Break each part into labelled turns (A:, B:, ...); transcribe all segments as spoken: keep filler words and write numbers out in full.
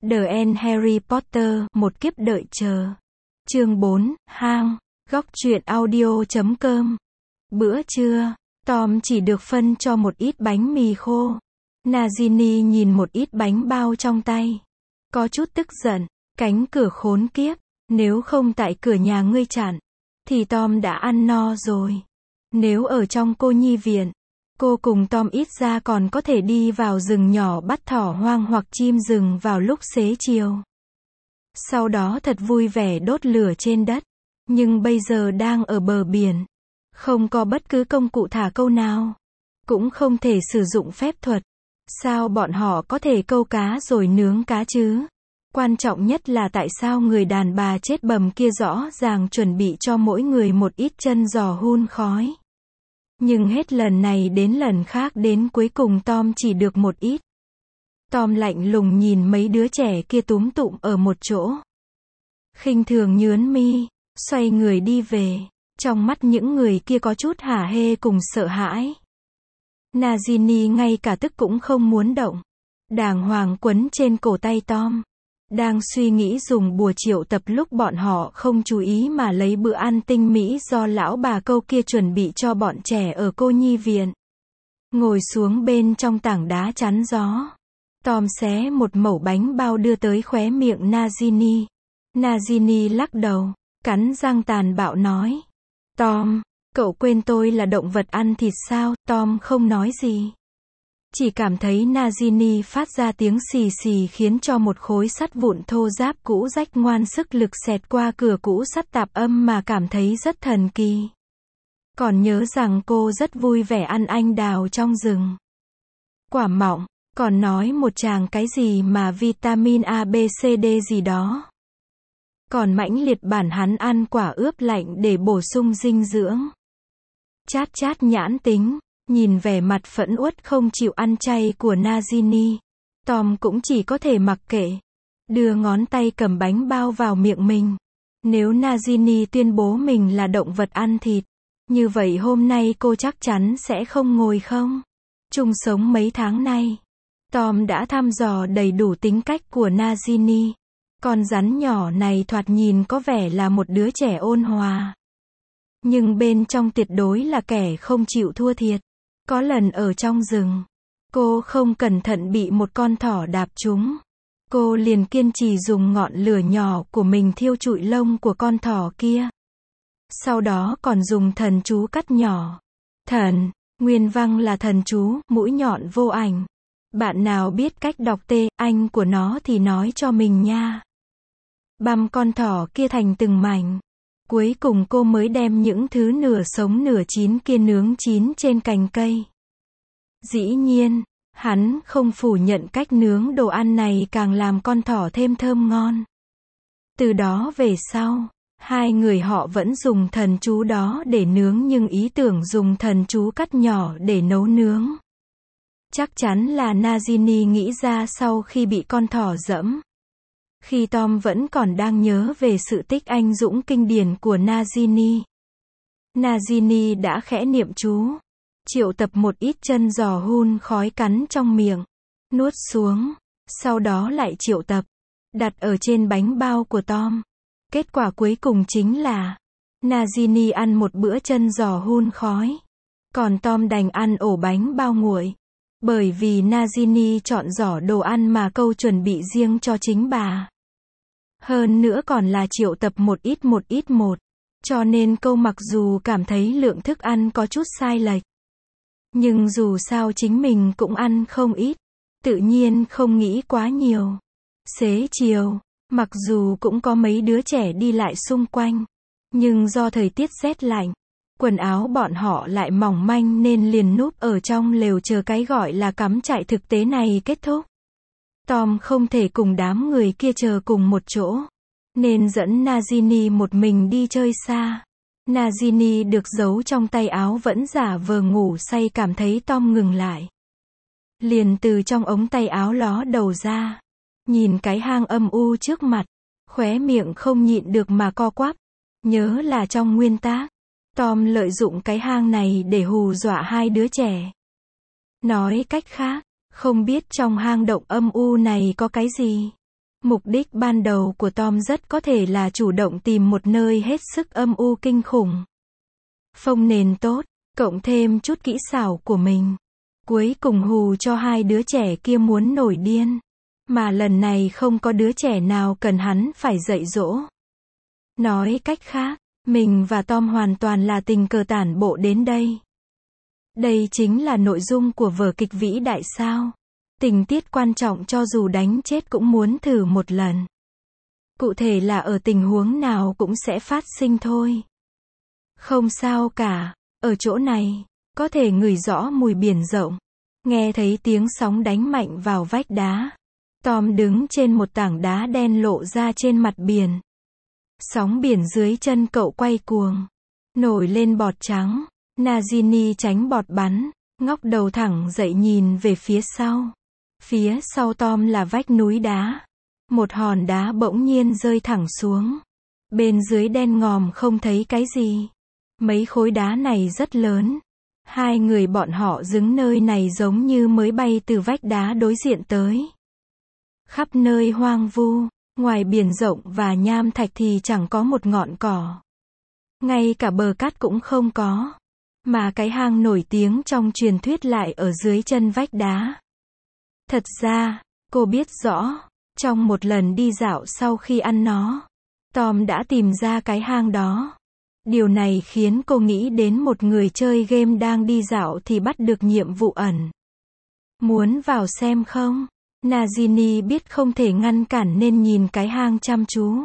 A: The End Harry Potter, một kiếp đợi chờ. Chương bốn, hang, góc truyện audio chấm com. Bữa trưa, Tom chỉ được phân cho một ít bánh mì khô. Nagini nhìn một ít bánh bao trong tay. Có chút tức giận, cánh cửa khốn kiếp, nếu không tại cửa nhà ngươi chặn, thì Tom đã ăn no rồi. Nếu ở trong cô nhi viện, cô cùng Tom ít ra còn có thể đi vào rừng nhỏ bắt thỏ hoang hoặc chim rừng vào lúc xế chiều. Sau đó thật vui vẻ đốt lửa trên đất. Nhưng bây giờ đang ở bờ biển. Không có bất cứ công cụ thả câu nào. Cũng không thể sử dụng phép thuật. Sao bọn họ có thể câu cá rồi nướng cá chứ? Quan trọng nhất là tại sao người đàn bà chết bầm kia rõ ràng chuẩn bị cho mỗi người một ít chân giò hun khói. Nhưng hết lần này đến lần khác đến cuối cùng Tom chỉ được một ít. Tom lạnh lùng nhìn mấy đứa trẻ kia túm tụm ở một chỗ. Khinh thường nhướn mi, xoay người đi về. Trong mắt những người kia có chút hả hê cùng sợ hãi. Nagini ngay cả tức cũng không muốn động. Đàng hoàng quấn trên cổ tay Tom. Đang suy nghĩ dùng bùa triệu tập lúc bọn họ không chú ý mà lấy bữa ăn tinh mỹ do lão bà câu kia chuẩn bị cho bọn trẻ ở cô nhi viện. Ngồi xuống bên trong tảng đá chắn gió. Tom xé một mẩu bánh bao đưa tới khóe miệng Nagini. Nagini lắc đầu, cắn răng tàn bạo nói. Tom, cậu quên tôi là động vật ăn thịt sao? Tom không nói gì. Chỉ cảm thấy Nagini phát ra tiếng xì xì khiến cho một khối sắt vụn thô ráp cũ rách ngoan sức lực xẹt qua cửa cũ sắt tạp âm mà cảm thấy rất thần kỳ. Còn nhớ rằng cô rất vui vẻ ăn anh đào trong rừng. Quả mọng, còn nói một tràng cái gì mà vitamin A B C D gì đó. Còn mãnh liệt bản hắn ăn quả ướp lạnh để bổ sung dinh dưỡng. Chát chát nhãn tính. Nhìn vẻ mặt phẫn uất không chịu ăn chay của Nagini, Tom cũng chỉ có thể mặc kệ. Đưa ngón tay cầm bánh bao vào miệng mình. Nếu Nagini tuyên bố mình là động vật ăn thịt, như vậy hôm nay cô chắc chắn sẽ không ngồi không. Chung sống mấy tháng nay, Tom đã thăm dò đầy đủ tính cách của Nagini. Con rắn nhỏ này thoạt nhìn có vẻ là một đứa trẻ ôn hòa. Nhưng bên trong tuyệt đối là kẻ không chịu thua thiệt. Có lần ở trong rừng, cô không cẩn thận bị một con thỏ đạp trúng. Cô liền kiên trì dùng ngọn lửa nhỏ của mình thiêu trụi lông của con thỏ kia. Sau đó còn dùng thần chú cắt nhỏ. Thần, nguyên văn là thần chú, mũi nhọn vô ảnh. Bạn nào biết cách đọc tê, anh của nó thì nói cho mình nha. Băm con thỏ kia thành từng mảnh. Cuối cùng cô mới đem những thứ nửa sống nửa chín kia nướng chín trên cành cây. Dĩ nhiên, hắn không phủ nhận cách nướng đồ ăn này càng làm con thỏ thêm thơm ngon. Từ đó về sau, hai người họ vẫn dùng thần chú đó để nướng nhưng ý tưởng dùng thần chú cắt nhỏ để nấu nướng. Chắc chắn là Nagini nghĩ ra sau khi bị con thỏ dẫm. Khi Tom vẫn còn đang nhớ về sự tích anh dũng kinh điển của Nagini. Nagini đã khẽ niệm chú. Triệu tập một ít chân giò hun khói cắn trong miệng. Nuốt xuống. Sau đó lại triệu tập. Đặt ở trên bánh bao của Tom. Kết quả cuối cùng chính là Nagini ăn một bữa chân giò hun khói. Còn Tom đành ăn ổ bánh bao nguội. Bởi vì Nagini chọn giỏ đồ ăn mà câu chuẩn bị riêng cho chính bà. Hơn nữa còn là triệu tập một ít một ít một. Cho nên câu mặc dù cảm thấy lượng thức ăn có chút sai lệch. Nhưng dù sao chính mình cũng ăn không ít. Tự nhiên không nghĩ quá nhiều. Xế chiều, mặc dù cũng có mấy đứa trẻ đi lại xung quanh. Nhưng do thời tiết rét lạnh, quần áo bọn họ lại mỏng manh nên liền núp ở trong lều chờ cái gọi là cắm trại thực tế này kết thúc. Tom không thể cùng đám người kia chờ cùng một chỗ, nên dẫn Nagini một mình đi chơi xa. Nagini được giấu trong tay áo vẫn giả vờ ngủ say cảm thấy Tom ngừng lại. Liền từ trong ống tay áo ló đầu ra. Nhìn cái hang âm u trước mặt. Khóe miệng không nhịn được mà co quắp. Nhớ là trong nguyên tác, Tom lợi dụng cái hang này để hù dọa hai đứa trẻ. Nói cách khác, không biết trong hang động âm u này có cái gì. Mục đích ban đầu của Tom rất có thể là chủ động tìm một nơi hết sức âm u kinh khủng. Phông nền tốt, cộng thêm chút kỹ xảo của mình. Cuối cùng hù cho hai đứa trẻ kia muốn nổi điên. Mà lần này không có đứa trẻ nào cần hắn phải dạy dỗ. Nói cách khác, mình và Tom hoàn toàn là tình cờ tản bộ đến đây. Đây chính là nội dung của vở kịch vĩ đại sao. Tình tiết quan trọng cho dù đánh chết cũng muốn thử một lần. Cụ thể là ở tình huống nào cũng sẽ phát sinh thôi. Không sao cả, ở chỗ này, có thể ngửi rõ mùi biển rộng. Nghe thấy tiếng sóng đánh mạnh vào vách đá. Tom đứng trên một tảng đá đen lộ ra trên mặt biển. Sóng biển dưới chân cậu quay cuồng. Nổi lên bọt trắng. Nagini tránh bọt bắn, ngóc đầu thẳng dậy nhìn về phía sau. Phía sau Tom là vách núi đá. Một hòn đá bỗng nhiên rơi thẳng xuống. Bên dưới đen ngòm không thấy cái gì. Mấy khối đá này rất lớn. Hai người bọn họ đứng nơi này giống như mới bay từ vách đá đối diện tới. Khắp nơi hoang vu, ngoài biển rộng và nham thạch thì chẳng có một ngọn cỏ. Ngay cả bờ cát cũng không có. Mà cái hang nổi tiếng trong truyền thuyết lại ở dưới chân vách đá. Thật ra, cô biết rõ, trong một lần đi dạo sau khi ăn nó, Tom đã tìm ra cái hang đó. Điều này khiến cô nghĩ đến một người chơi game đang đi dạo thì bắt được nhiệm vụ ẩn. Muốn vào xem không? Nagini biết không thể ngăn cản nên nhìn cái hang chăm chú.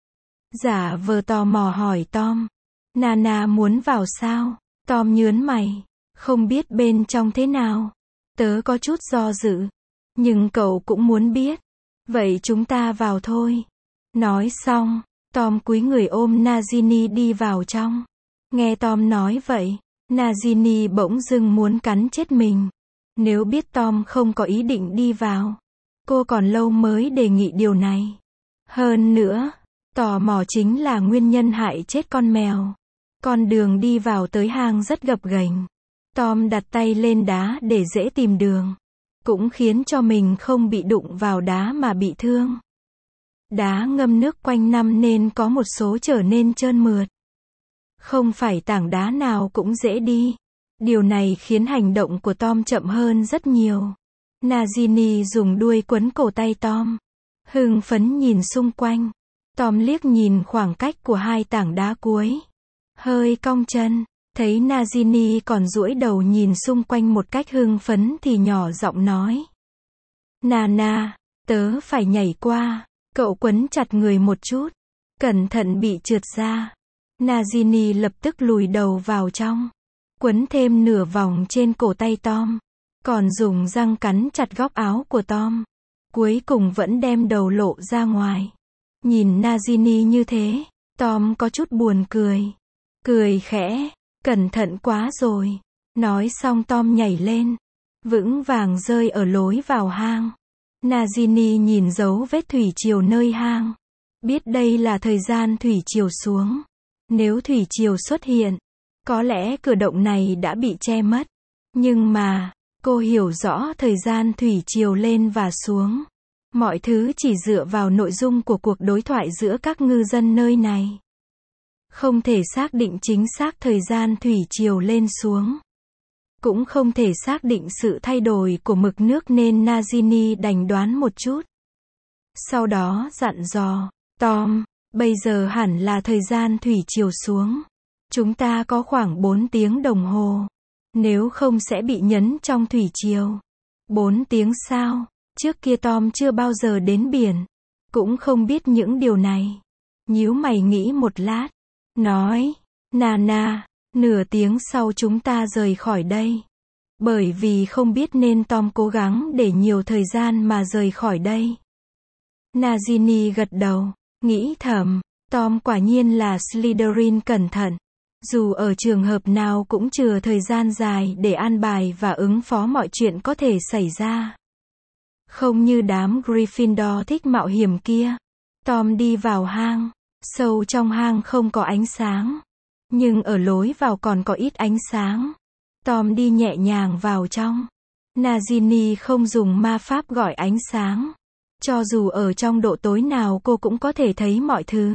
A: Giả vờ tò mò hỏi Tom. Nana muốn vào sao? Tom nhớn mày. Không biết bên trong thế nào. Tớ có chút do dự. Nhưng cậu cũng muốn biết. Vậy chúng ta vào thôi. Nói xong, Tom cúi người ôm Nagini đi vào trong. Nghe Tom nói vậy, Nagini bỗng dưng muốn cắn chết mình. Nếu biết Tom không có ý định đi vào, cô còn lâu mới đề nghị điều này. Hơn nữa, tò mò chính là nguyên nhân hại chết con mèo. Con đường đi vào tới hang rất gập ghềnh. Tom đặt tay lên đá để dễ tìm đường. Cũng khiến cho mình không bị đụng vào đá mà bị thương. Đá ngâm nước quanh năm nên có một số trở nên trơn mượt. Không phải tảng đá nào cũng dễ đi. Điều này khiến hành động của Tom chậm hơn rất nhiều. Nagini dùng đuôi quấn cổ tay Tom. Hưng phấn nhìn xung quanh. Tom liếc nhìn khoảng cách của hai tảng đá cuối. Hơi cong chân. Thấy Nagini còn duỗi đầu nhìn xung quanh một cách hưng phấn thì nhỏ giọng nói. Nana, tớ phải nhảy qua. Cậu quấn chặt người một chút. Cẩn thận bị trượt ra. Nagini lập tức lùi đầu vào trong. Quấn thêm nửa vòng trên cổ tay Tom. Còn dùng răng cắn chặt góc áo của Tom. Cuối cùng vẫn đem đầu lộ ra ngoài. Nhìn Nagini như thế, Tom có chút buồn cười. Cười khẽ. Cẩn thận quá rồi. Nói xong Tom nhảy lên. Vững vàng rơi ở lối vào hang. Nagini nhìn dấu vết thủy triều nơi hang. Biết đây là thời gian thủy triều xuống. Nếu thủy triều xuất hiện, có lẽ cửa động này đã bị che mất. Nhưng mà, cô hiểu rõ thời gian thủy triều lên và xuống. Mọi thứ chỉ dựa vào nội dung của cuộc đối thoại giữa các ngư dân nơi này. Không thể xác định chính xác thời gian thủy triều lên xuống. Cũng không thể xác định sự thay đổi của mực nước nên Nagini đành đoán một chút. Sau đó dặn dò, Tom, bây giờ hẳn là thời gian thủy triều xuống. Chúng ta có khoảng bốn tiếng đồng hồ. Nếu không sẽ bị nhấn trong thủy triều. bốn tiếng sao? Trước kia Tom chưa bao giờ đến biển. Cũng không biết những điều này. Nhíu mày nghĩ một lát. Nói, Nana, nửa tiếng sau chúng ta rời khỏi đây. Bởi vì không biết nên Tom cố gắng để nhiều thời gian mà rời khỏi đây. Nagini gật đầu, nghĩ thầm, Tom quả nhiên là Slytherin cẩn thận. Dù ở trường hợp nào cũng chừa thời gian dài để an bài và ứng phó mọi chuyện có thể xảy ra. Không như đám Gryffindor thích mạo hiểm kia. Tom đi vào hang. Sâu trong hang không có ánh sáng. Nhưng ở lối vào còn có ít ánh sáng. Tom đi nhẹ nhàng vào trong. Nagini không dùng ma pháp gọi ánh sáng. Cho dù ở trong độ tối nào cô cũng có thể thấy mọi thứ.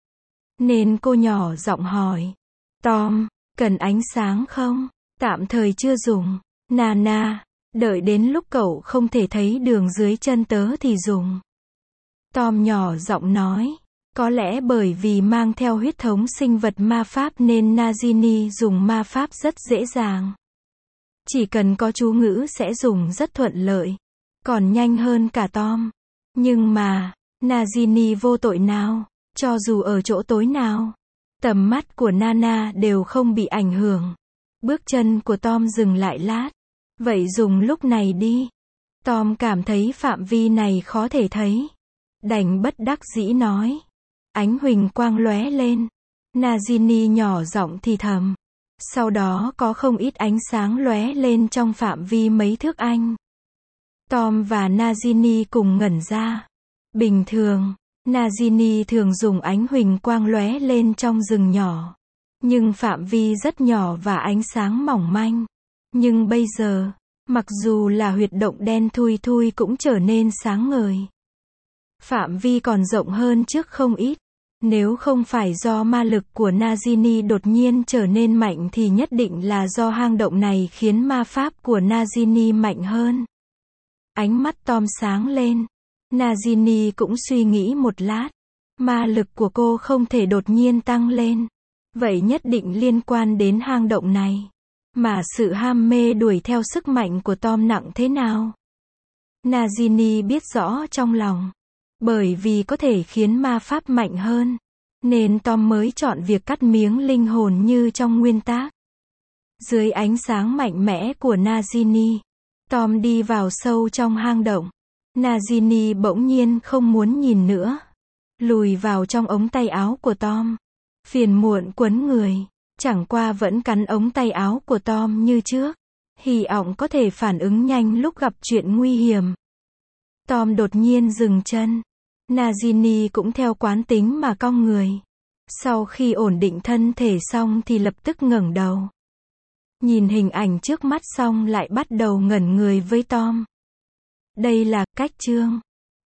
A: Nên cô nhỏ giọng hỏi. Tom, cần ánh sáng không? Tạm thời chưa dùng. Nana, đợi đến lúc cậu không thể thấy đường dưới chân tớ thì dùng. Tom nhỏ giọng nói. Có lẽ bởi vì mang theo huyết thống sinh vật ma pháp nên Nagini dùng ma pháp rất dễ dàng. Chỉ cần có chú ngữ sẽ dùng rất thuận lợi. Còn nhanh hơn cả Tom. Nhưng mà, Nagini vô tội nào, cho dù ở chỗ tối nào. Tầm mắt của Nana đều không bị ảnh hưởng. Bước chân của Tom dừng lại lát. Vậy dùng lúc này đi. Tom cảm thấy phạm vi này khó thể thấy. Đành bất đắc dĩ nói. Ánh huỳnh quang lóe lên. Nagini nhỏ giọng thì thầm. Sau đó có không ít ánh sáng lóe lên trong phạm vi mấy thước anh. Tom và Nagini cùng ngẩn ra. Bình thường, Nagini thường dùng ánh huỳnh quang lóe lên trong rừng nhỏ. Nhưng phạm vi rất nhỏ và ánh sáng mỏng manh. Nhưng bây giờ, mặc dù là huyệt động đen thui thui cũng trở nên sáng ngời. Phạm vi còn rộng hơn trước không ít. Nếu không phải do ma lực của Nagini đột nhiên trở nên mạnh thì nhất định là do hang động này khiến ma pháp của Nagini mạnh hơn. Ánh mắt Tom sáng lên. Nagini cũng suy nghĩ một lát. Ma lực của cô không thể đột nhiên tăng lên. Vậy nhất định liên quan đến hang động này. Mà sự ham mê đuổi theo sức mạnh của Tom nặng thế nào? Nagini biết rõ trong lòng. Bởi vì có thể khiến ma pháp mạnh hơn. Nên Tom mới chọn việc cắt miếng linh hồn như trong nguyên tác. Dưới ánh sáng mạnh mẽ của Nagini, Tom đi vào sâu trong hang động. Nagini bỗng nhiên không muốn nhìn nữa. Lùi vào trong ống tay áo của Tom. Phiền muộn quấn người. Chẳng qua vẫn cắn ống tay áo của Tom như trước. Hy vọng có thể phản ứng nhanh lúc gặp chuyện nguy hiểm. Tom đột nhiên dừng chân. Nagini cũng theo quán tính mà cong người. Sau khi ổn định thân thể xong thì lập tức ngẩng đầu. Nhìn hình ảnh trước mắt xong lại bắt đầu ngẩn người với Tom. Đây là cách chương.